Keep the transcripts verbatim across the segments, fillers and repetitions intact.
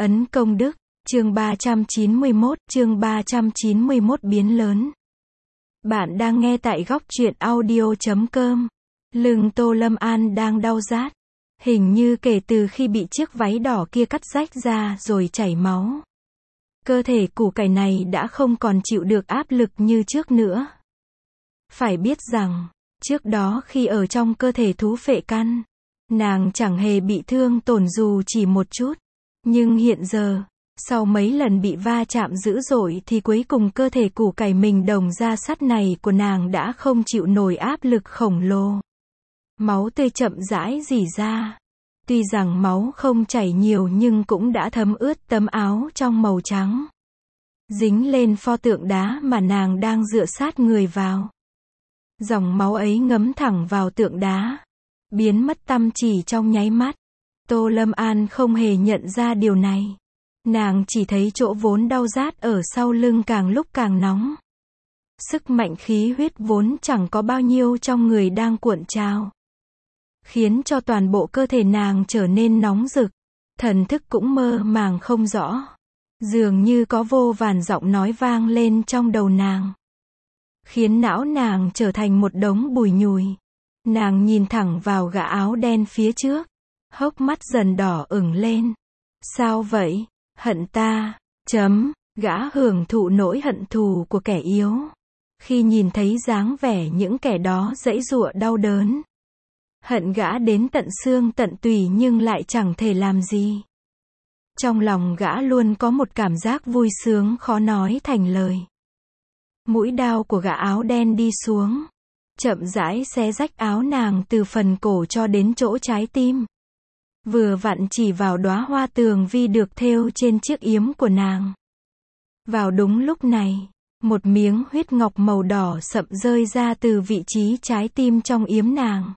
Ấn công đức, chương ba trăm chín mươi mốt, chương ba trăm chín mươi mốt biến lớn. Bạn đang nghe tại góc truyện audio chấm com. Lưng Tô Lâm An đang đau rát. Hình như kể từ khi bị chiếc váy đỏ kia cắt rách ra rồi chảy máu. Cơ thể củ cải này đã không còn chịu được áp lực như trước nữa. Phải biết rằng, trước đó khi ở trong cơ thể thú phệ căn, nàng chẳng hề bị thương tổn dù chỉ một chút. Nhưng hiện giờ, sau mấy lần bị va chạm dữ dội thì cuối cùng cơ thể củ cải mình đồng da sắt này của nàng đã không chịu nổi áp lực khổng lồ. Máu tươi chậm rãi rỉ ra. Tuy rằng máu không chảy nhiều nhưng cũng đã thấm ướt tấm áo trong màu trắng. Dính lên pho tượng đá mà nàng đang dựa sát người vào. Dòng máu ấy ngấm thẳng vào tượng đá. Biến mất tăm chỉ trong nháy mắt. Tô Lâm An không hề nhận ra điều này. Nàng chỉ thấy chỗ vốn đau rát ở sau lưng càng lúc càng nóng. Sức mạnh khí huyết vốn chẳng có bao nhiêu trong người đang cuộn trào. Khiến cho toàn bộ cơ thể nàng trở nên nóng rực. Thần thức cũng mơ màng không rõ. Dường như có vô vàn giọng nói vang lên trong đầu nàng. Khiến não nàng trở thành một đống bùi nhùi. Nàng nhìn thẳng vào gã áo đen phía trước. Hốc mắt dần đỏ ửng lên. Sao vậy? Hận ta? Chấm. Gã hưởng thụ nỗi hận thù của kẻ yếu. Khi nhìn thấy dáng vẻ những kẻ đó giãy giụa đau đớn. Hận gã đến tận xương tận tủy nhưng lại chẳng thể làm gì. Trong lòng gã luôn có một cảm giác vui sướng khó nói thành lời. Mũi đao của gã áo đen đi xuống. Chậm rãi xé rách áo nàng từ phần cổ cho đến chỗ trái tim. Vừa vặn chỉ vào đóa hoa tường vi được thêu trên chiếc yếm của nàng. Vào đúng lúc này, một miếng huyết ngọc màu đỏ sậm rơi ra từ vị trí trái tim trong yếm nàng.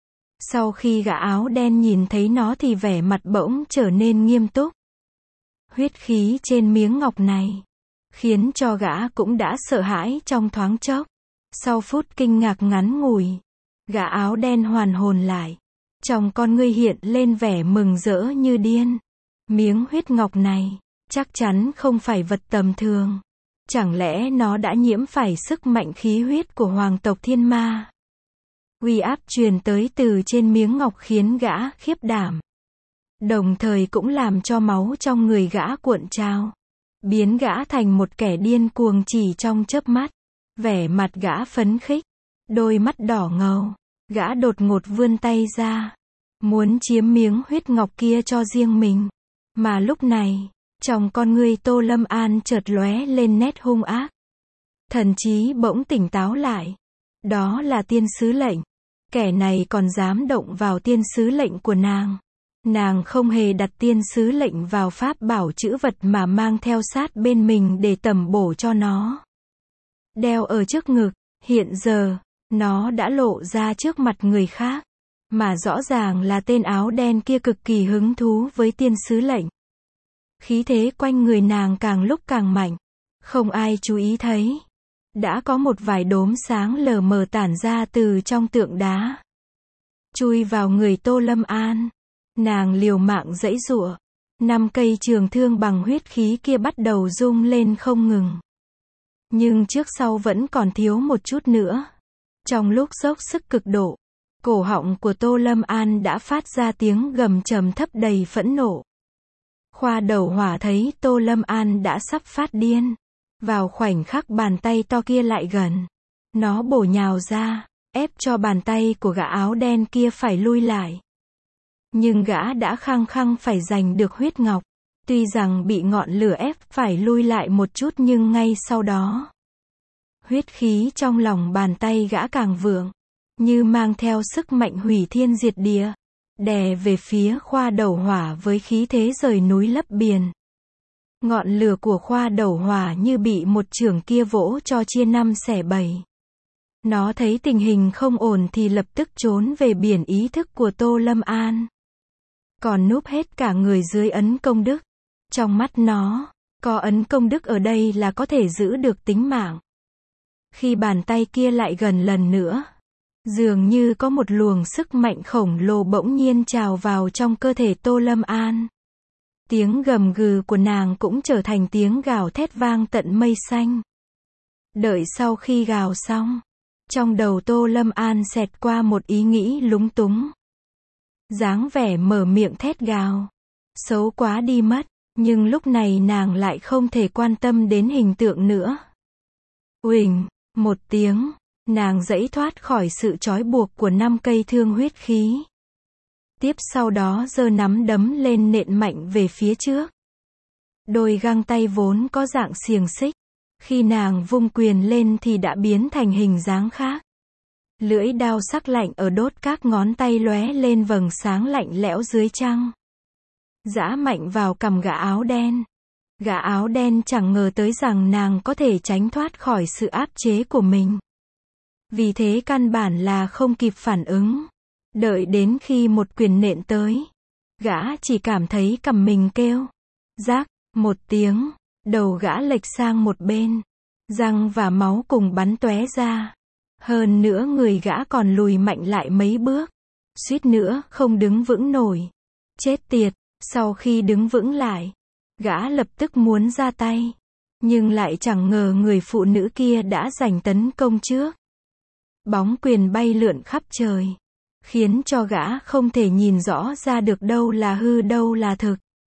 Sau khi gã áo đen nhìn thấy nó thì vẻ mặt bỗng trở nên nghiêm túc. Huyết khí trên miếng ngọc này, khiến cho gã cũng đã sợ hãi trong thoáng chốc. Sau phút kinh ngạc ngắn ngủi, gã áo đen hoàn hồn lại. Trong con ngươi hiện lên vẻ mừng rỡ như điên. Miếng huyết ngọc này, chắc chắn không phải vật tầm thường. Chẳng lẽ nó đã nhiễm phải sức mạnh khí huyết của hoàng tộc thiên ma? Uy áp truyền tới từ trên miếng ngọc khiến gã khiếp đảm. Đồng thời cũng làm cho máu trong người gã cuộn trào. Biến gã thành một kẻ điên cuồng chỉ trong chớp mắt. Vẻ mặt gã phấn khích. Đôi mắt đỏ ngầu. Gã đột ngột vươn tay ra. Muốn chiếm miếng huyết ngọc kia cho riêng mình. Mà lúc này, trong con ngươi Tô Lâm An chợt lóe lên nét hung ác. Thần trí bỗng tỉnh táo lại. Đó là tiên sứ lệnh. Kẻ này còn dám động vào tiên sứ lệnh của nàng. Nàng không hề đặt tiên sứ lệnh vào pháp bảo chữ vật mà mang theo sát bên mình để tẩm bổ cho nó. Đeo ở trước ngực, hiện giờ, nó đã lộ ra trước mặt người khác. Mà rõ ràng là tên áo đen kia cực kỳ hứng thú với tiên sứ lệnh. Khí thế quanh người nàng càng lúc càng mạnh. Không ai chú ý thấy. Đã có một vài đốm sáng lờ mờ tản ra từ trong tượng đá. Chui vào người Tô Lâm An. Nàng liều mạng giãy giụa. Năm cây trường thương bằng huyết khí kia bắt đầu rung lên không ngừng. Nhưng trước sau vẫn còn thiếu một chút nữa. Trong lúc dốc sức cực độ, cổ họng của Tô Lâm An đã phát ra tiếng gầm trầm thấp đầy phẫn nộ. Khoa đầu hỏa thấy Tô Lâm An đã sắp phát điên. Vào khoảnh khắc bàn tay to kia lại gần. Nó bổ nhào ra, ép cho bàn tay của gã áo đen kia phải lui lại. Nhưng gã đã khăng khăng phải giành được huyết ngọc. Tuy rằng bị ngọn lửa ép phải lui lại một chút nhưng ngay sau đó. Huyết khí trong lòng bàn tay gã càng vượng. Như mang theo sức mạnh hủy thiên diệt địa. Đè về phía khoa đầu hỏa với khí thế rời núi lấp biển. Ngọn lửa của khoa đầu hỏa như bị một chưởng kia vỗ cho chia năm xẻ bảy. Nó thấy tình hình không ổn thì lập tức trốn về biển ý thức của Tô Lâm An. Còn núp hết cả người dưới ấn công đức. Trong mắt nó, có ấn công đức ở đây là có thể giữ được tính mạng. Khi bàn tay kia lại gần lần nữa, dường như có một luồng sức mạnh khổng lồ bỗng nhiên trào vào trong cơ thể Tô Lâm An. Tiếng gầm gừ của nàng cũng trở thành tiếng gào thét vang tận mây xanh. Đợi sau khi gào xong, trong đầu Tô Lâm An xẹt qua một ý nghĩ lúng túng. Dáng vẻ mở miệng thét gào, xấu quá đi mất, nhưng lúc này nàng lại không thể quan tâm đến hình tượng nữa. Uỳnh, một tiếng, nàng giãy thoát khỏi sự trói buộc của năm cây thương huyết khí. Tiếp sau đó giơ nắm đấm lên nện mạnh về phía trước. Đôi găng tay vốn có dạng xiềng xích, khi nàng vung quyền lên thì đã biến thành hình dáng khác. Lưỡi đao sắc lạnh ở đốt các ngón tay lóe lên vầng sáng lạnh lẽo dưới trăng. Giã mạnh vào cằm gã áo đen. Gã áo đen chẳng ngờ tới rằng nàng có thể tránh thoát khỏi sự áp chế của mình. Vì thế căn bản là không kịp phản ứng. Đợi đến khi một quyền nện tới, gã chỉ cảm thấy cằm mình kêu. Rác, một tiếng, đầu gã lệch sang một bên. Răng và máu cùng bắn tóe ra. Hơn nữa người gã còn lùi mạnh lại mấy bước. Suýt nữa không đứng vững nổi. Chết tiệt, sau khi đứng vững lại, gã lập tức muốn ra tay. Nhưng lại chẳng ngờ người phụ nữ kia đã giành tấn công trước. Bóng quyền bay lượn khắp trời, khiến cho gã không thể nhìn rõ ra được đâu là hư đâu là thực.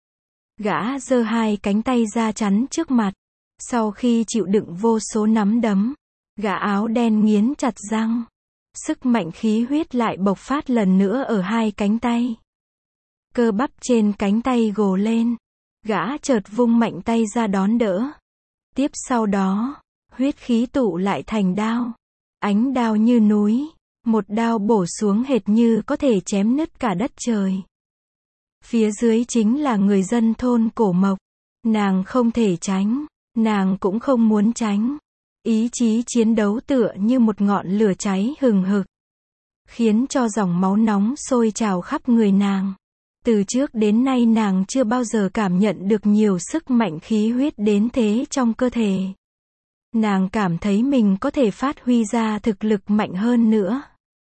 Gã giơ hai cánh tay ra chắn trước mặt. Sau khi chịu đựng vô số nắm đấm, gã áo đen nghiến chặt răng. Sức mạnh khí huyết lại bộc phát lần nữa ở hai cánh tay. Cơ bắp trên cánh tay gồ lên. Gã chợt vung mạnh tay ra đón đỡ. Tiếp sau đó, huyết khí tụ lại thành đao. Ánh đao như núi. Một đao bổ xuống hệt như có thể chém nứt cả đất trời. Phía dưới chính là người dân thôn Cổ Mộc. Nàng không thể tránh. Nàng cũng không muốn tránh. Ý chí chiến đấu tựa như một ngọn lửa cháy hừng hực, khiến cho dòng máu nóng sôi trào khắp người nàng. Từ trước đến nay nàng chưa bao giờ cảm nhận được nhiều sức mạnh khí huyết đến thế trong cơ thể. Nàng cảm thấy mình có thể phát huy ra thực lực mạnh hơn nữa.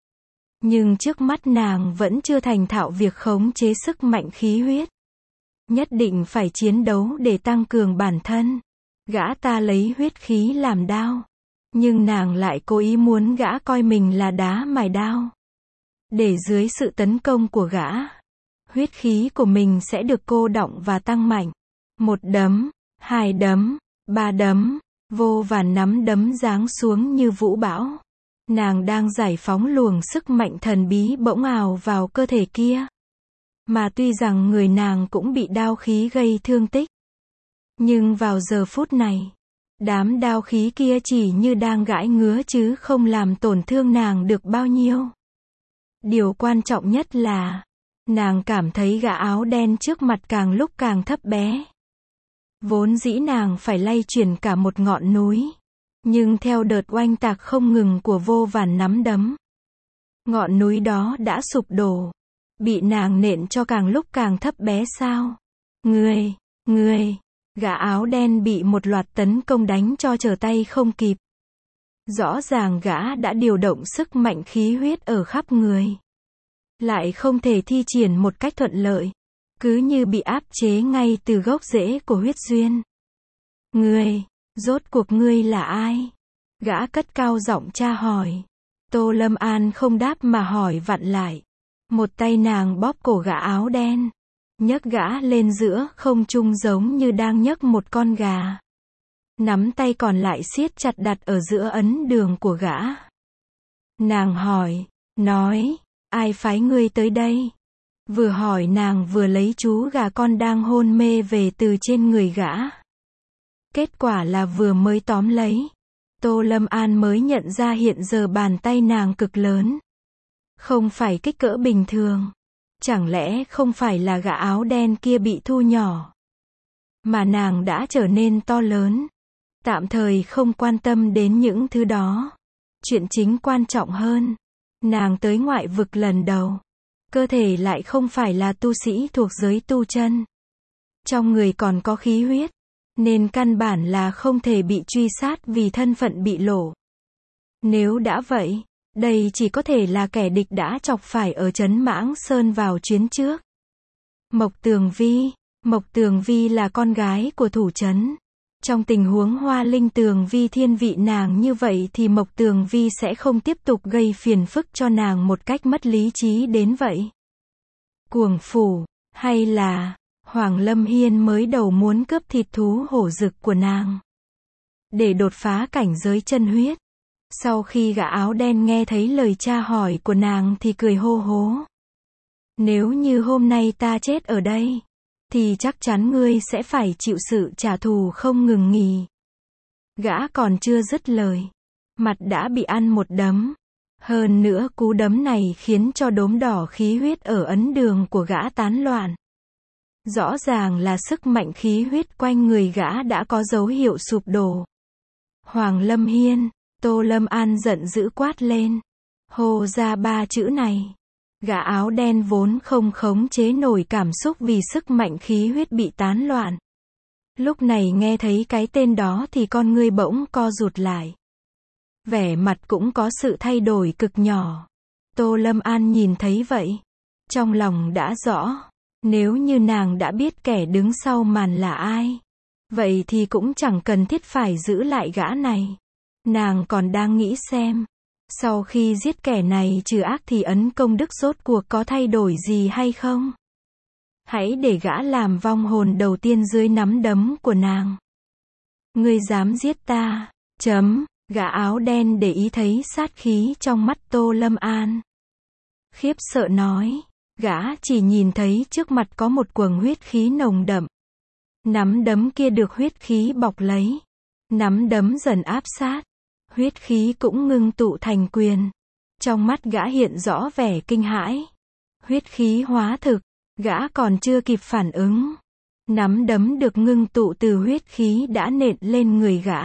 Nhưng trước mắt nàng vẫn chưa thành thạo việc khống chế sức mạnh khí huyết. Nhất định phải chiến đấu để tăng cường bản thân. Gã ta lấy huyết khí làm đao. Nhưng nàng lại cố ý muốn gã coi mình là đá mài đao. Để dưới sự tấn công của gã, huyết khí của mình sẽ được cô đọng và tăng mạnh. Một đấm, hai đấm, ba đấm, vô vàn nắm đấm giáng xuống như vũ bão. Nàng đang giải phóng luồng sức mạnh thần bí bỗng ào vào cơ thể kia. Mà tuy rằng người nàng cũng bị đao khí gây thương tích, nhưng vào giờ phút này, đám đao khí kia chỉ như đang gãi ngứa chứ không làm tổn thương nàng được bao nhiêu. Điều quan trọng nhất là, nàng cảm thấy gã áo đen trước mặt càng lúc càng thấp bé. Vốn dĩ nàng phải lay chuyển cả một ngọn núi. Nhưng theo đợt oanh tạc không ngừng của vô vàn nắm đấm, ngọn núi đó đã sụp đổ. Bị nàng nện cho càng lúc càng thấp bé sao? Người, người, gã áo đen bị một loạt tấn công đánh cho trở tay không kịp. Rõ ràng gã đã điều động sức mạnh khí huyết ở khắp người. Lại không thể thi triển một cách thuận lợi. Cứ như bị áp chế ngay từ gốc rễ của huyết duyên. Người, rốt cuộc ngươi là ai? Gã cất cao giọng tra hỏi. Tô Lâm An không đáp mà hỏi vặn lại. Một tay nàng bóp cổ gã áo đen, nhấc gã lên giữa không trung giống như đang nhấc một con gà. Nắm tay còn lại siết chặt đặt ở giữa ấn đường của gã. Nàng hỏi, nói, ai phái ngươi tới đây? Vừa hỏi nàng vừa lấy chú gà con đang hôn mê về từ trên người gã. Kết quả là vừa mới tóm lấy, Tô Lâm An mới nhận ra hiện giờ bàn tay nàng cực lớn. Không phải kích cỡ bình thường. Chẳng lẽ không phải là gã áo đen kia bị thu nhỏ, mà nàng đã trở nên to lớn. Tạm thời không quan tâm đến những thứ đó. Chuyện chính quan trọng hơn, nàng tới ngoại vực lần đầu. Cơ thể lại không phải là tu sĩ thuộc giới tu chân. Trong người còn có khí huyết, nên căn bản là không thể bị truy sát vì thân phận bị lộ. Nếu đã vậy, đây chỉ có thể là kẻ địch đã chọc phải ở trấn Mãng Sơn vào chuyến trước. Mộc Tường Vi, Mộc Tường Vi là con gái của thủ trấn. Trong tình huống Hoa Linh Tường Vi thiên vị nàng như vậy thì Mộc Tường Vi sẽ không tiếp tục gây phiền phức cho nàng một cách mất lý trí đến vậy. Cuồng phủ, hay là Hoàng Lâm Hiên mới đầu muốn cướp thịt thú hổ rực của nàng để đột phá cảnh giới chân huyết. Sau khi gã áo đen nghe thấy lời tra hỏi của nàng thì cười hô hố. Nếu như hôm nay ta chết ở đây, thì chắc chắn ngươi sẽ phải chịu sự trả thù không ngừng nghỉ. Gã còn chưa dứt lời, mặt đã bị ăn một đấm. Hơn nữa cú đấm này khiến cho đốm đỏ khí huyết ở ấn đường của gã tán loạn. Rõ ràng là sức mạnh khí huyết quanh người gã đã có dấu hiệu sụp đổ. Hoàng Lâm Hiên, Tô Lâm An giận dữ quát lên. Hô ra ba chữ này. Gã áo đen vốn không khống chế nổi cảm xúc vì sức mạnh khí huyết bị tán loạn. Lúc này nghe thấy cái tên đó thì con ngươi bỗng co rụt lại. Vẻ mặt cũng có sự thay đổi cực nhỏ. Tô Lâm An nhìn thấy vậy. Trong lòng đã rõ. Nếu như nàng đã biết kẻ đứng sau màn là ai, vậy thì cũng chẳng cần thiết phải giữ lại gã này. Nàng còn đang nghĩ xem, sau khi giết kẻ này trừ ác thì ấn công đức rốt cuộc có thay đổi gì hay không? Hãy để gã làm vong hồn đầu tiên dưới nắm đấm của nàng. Ngươi dám giết ta, chấm, gã áo đen để ý thấy sát khí trong mắt Tô Lâm An. Khiếp sợ nói, gã chỉ nhìn thấy trước mặt có một quầng huyết khí nồng đậm. Nắm đấm kia được huyết khí bọc lấy. Nắm đấm dần áp sát. Huyết khí cũng ngưng tụ thành quyền. Trong mắt gã hiện rõ vẻ kinh hãi. Huyết khí hóa thực, gã còn chưa kịp phản ứng. Nắm đấm được ngưng tụ từ huyết khí đã nện lên người gã.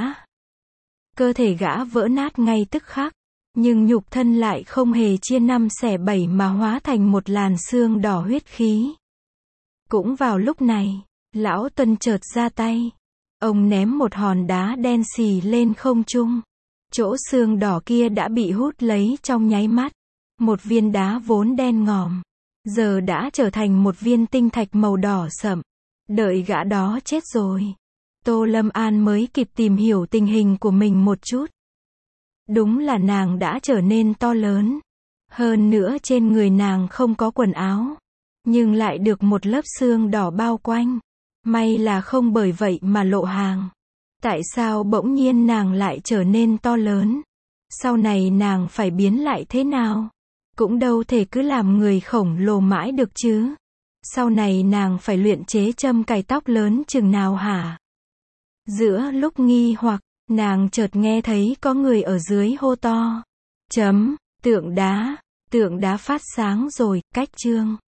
Cơ thể gã vỡ nát ngay tức khắc. Nhưng nhục thân lại không hề chia năm xẻ bảy mà hóa thành một làn xương đỏ huyết khí. Cũng vào lúc này, lão Tuân chợt ra tay. Ông ném một hòn đá đen xì lên không trung. Chỗ xương đỏ kia đã bị hút lấy trong nháy mắt. Một viên đá vốn đen ngòm, giờ đã trở thành một viên tinh thạch màu đỏ sậm. Đợi gã đó chết rồi, Tô Lâm An mới kịp tìm hiểu tình hình của mình một chút. Đúng là nàng đã trở nên to lớn. Hơn nữa trên người nàng không có quần áo, nhưng lại được một lớp xương đỏ bao quanh. May là không bởi vậy mà lộ hàng. Tại sao bỗng nhiên nàng lại trở nên to lớn? Sau này nàng phải biến lại thế nào? Cũng đâu thể cứ làm người khổng lồ mãi được chứ. Sau này nàng phải luyện chế châm cài tóc lớn chừng nào hả? Giữa lúc nghi hoặc, nàng chợt nghe thấy có người ở dưới hô to. Chấm, tượng đá, tượng đá phát sáng rồi, cách chương.